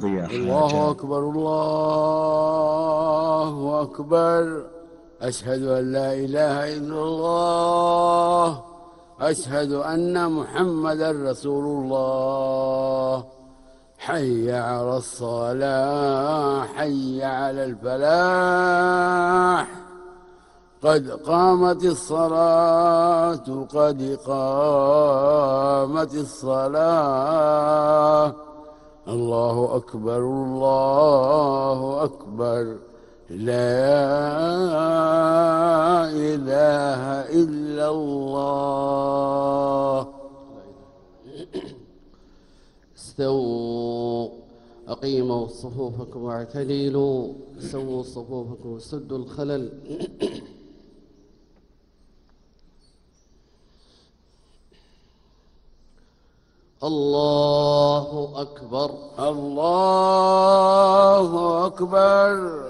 الله أكبر الله أكبر. أشهد أن لا إله إلا الله. أشهد أن محمدا رسول الله. حي على الصلاة، حي على الفلاح. قد قامت الصلاة، قد قامت الصلاة. الله أكبر الله أكبر. لا إله إلا الله. استووا، أقيموا صفوفكم واعتدلوا، سووا صفوفكم وسدوا الخلل. الله أكبر الله أكبر.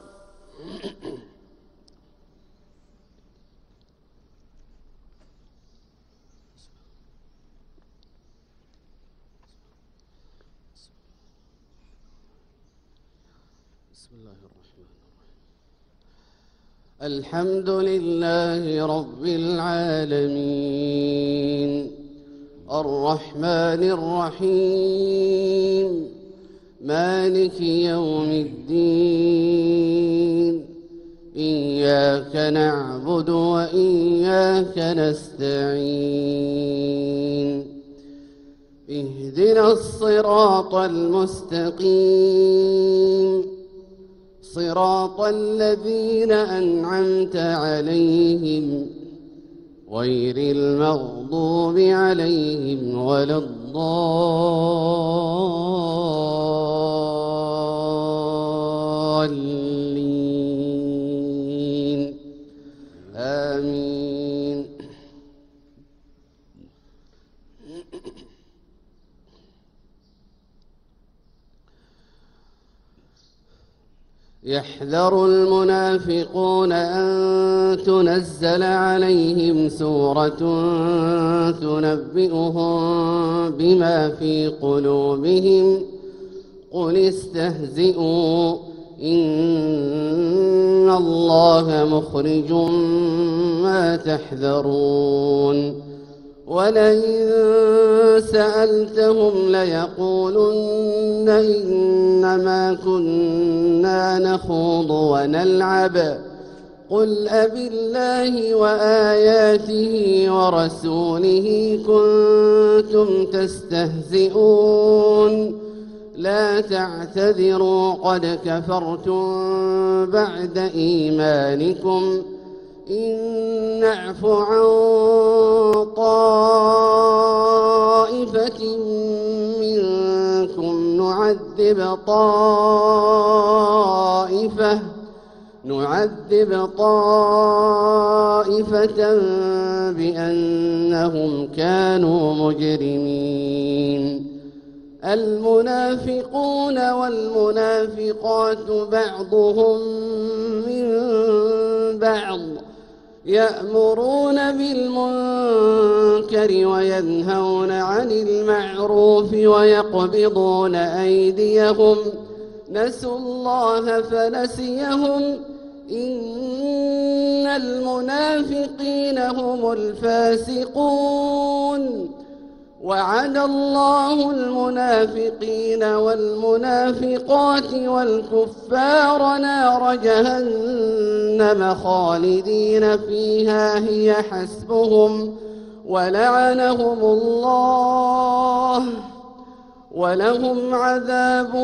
بسم الله الرحمن الرحيم. الحمد لله رب العالمين، الرحمن الرحيم، مالك يوم الدين. إياك نعبد وإياك نستعين. اهدنا الصراط المستقيم، صراط الذين أنعمت عليهم غير المغضوب عليهم ولا الضالين. آمين. يحذر المنافقون أن تنزل عليهم سورة تنبئهم بما في قلوبهم. قل استهزئوا إن الله مخرج ما تحذرون. ولئن سألتهم ليقولن إنما كنا نخوض ونلعب. قل أبالله وآياته ورسوله كنتم تستهزئون. لا تعتذروا قد كفرتم بعد إيمانكم. إن نعف عن طائفة منكم نعذب طائفة بأنهم كانوا مجرمين. المنافقون والمنافقات بعضهم من بعض، يأمرون بالمنكر وينهون عن المعروف ويقبضون أيديهم. نسوا الله فنسيهم. إن المنافقين هم الفاسقون. وعد الله المنافقين والمنافقات والكفار نار جهنم خالدين فيها هي حسبهم ولعنهم الله ولهم عذاب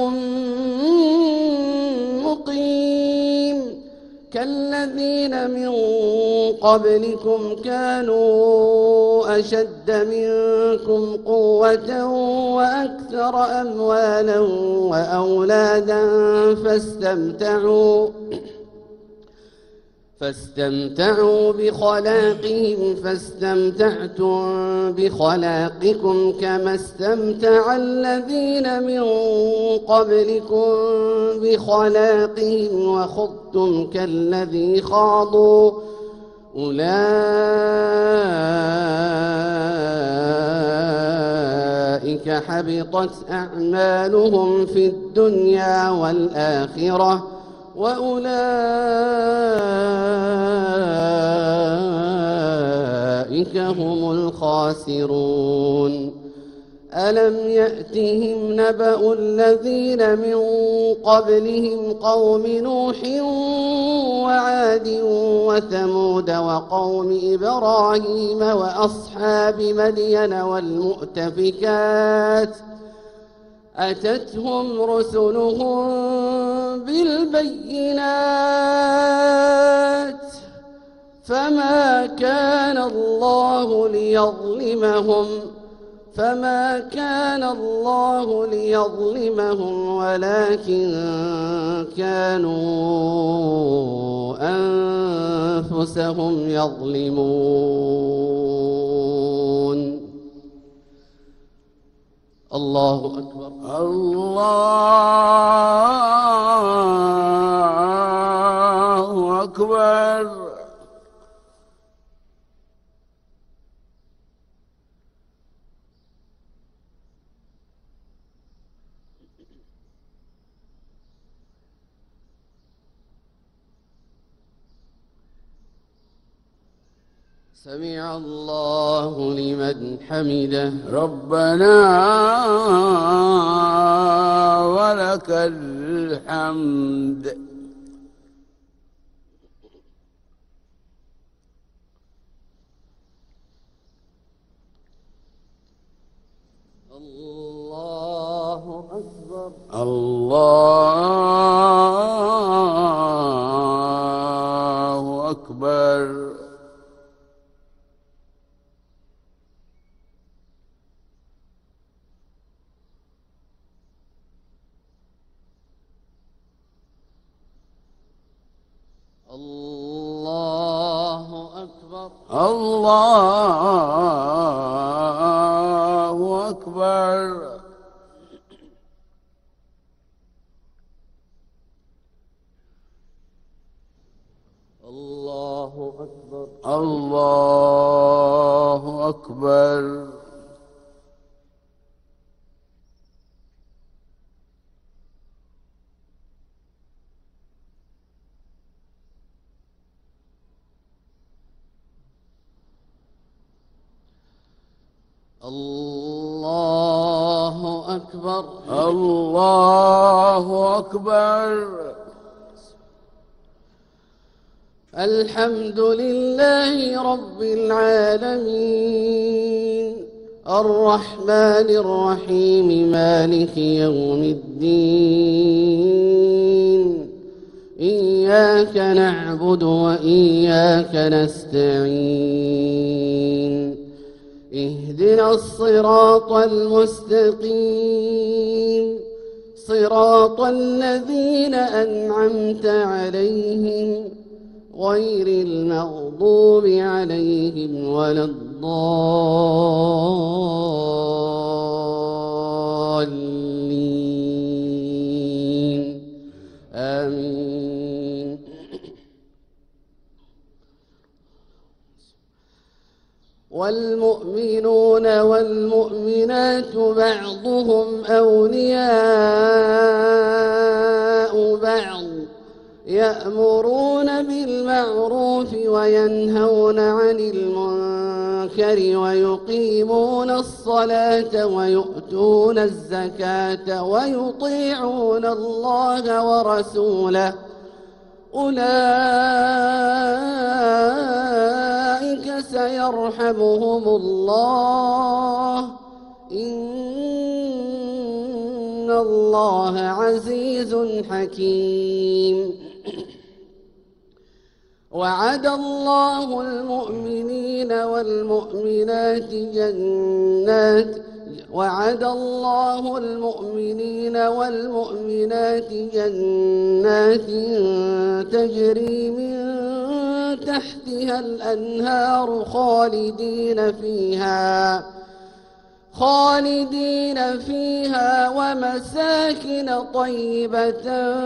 مقيم. كالذين من قبلكم كانوا أشد منكم قوة وأكثر أموالا وأولادا فاستمتعوا بخلاقهم فاستمتعتم بخلاقكم كما استمتع الذين من قبلكم بخلاقهم وخضتم كالذي خاضوا. أولئك أولئك حبطت أعمالهم في الدنيا والآخرة وأولئك هم الخاسرون. ألم يأتهم نبأ الذين من قبلهم قوم نوح وعاد وثمود وقوم إبراهيم وأصحاب مدين والمؤتفكات أتتهم رسلهم بالبينات فما كان الله ليظلمهم ولكن كانوا أنفسهم يظلمون. الله أكبر. الله أكبر. سمع الله لمن حمده. ربنا ولك الحمد. الله أكبر. الله أكبر. الله أكبر. الله أكبر. الله أكبر. الله أكبر. الله أكبر. الله أكبر. الحمد لله رب العالمين الرحمن الرحيم مالك يوم الدين إياك نعبد وإياك نستعين اهدنا الصراط المستقيم صراط الذين أنعمت عليهم غير المغضوب عليهم ولا الضالين آمين. والمؤمنون والمؤمنات بعضهم أولياء بعض يأمرون بالمعروف وينهون عن المنكر ويقيمون الصلاة ويؤتون الزكاة ويطيعون الله ورسوله أولئك سيرحمهم الله إن الله عزيز حكيم. وعد الله المؤمنين والمؤمنات جنات تجري من تحتها الأنهار خالدين فيها ومساكن طيبة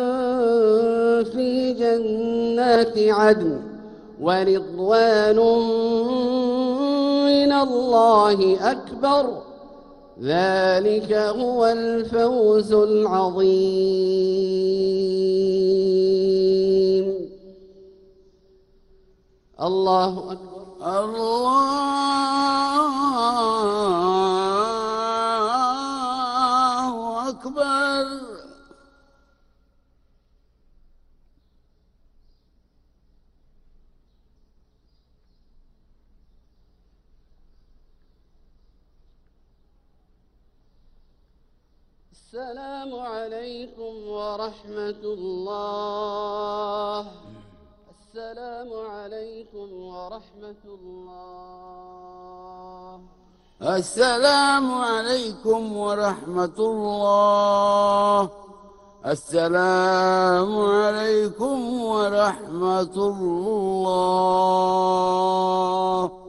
في جنات عدن ورضوان من الله أكبر ذلك هو الفوز العظيم. الله أكبر. الله أكبر. السلام عليكم ورحمة الله. السلام عليكم ورحمة الله. السلام عليكم ورحمة الله. السلام عليكم ورحمة الله.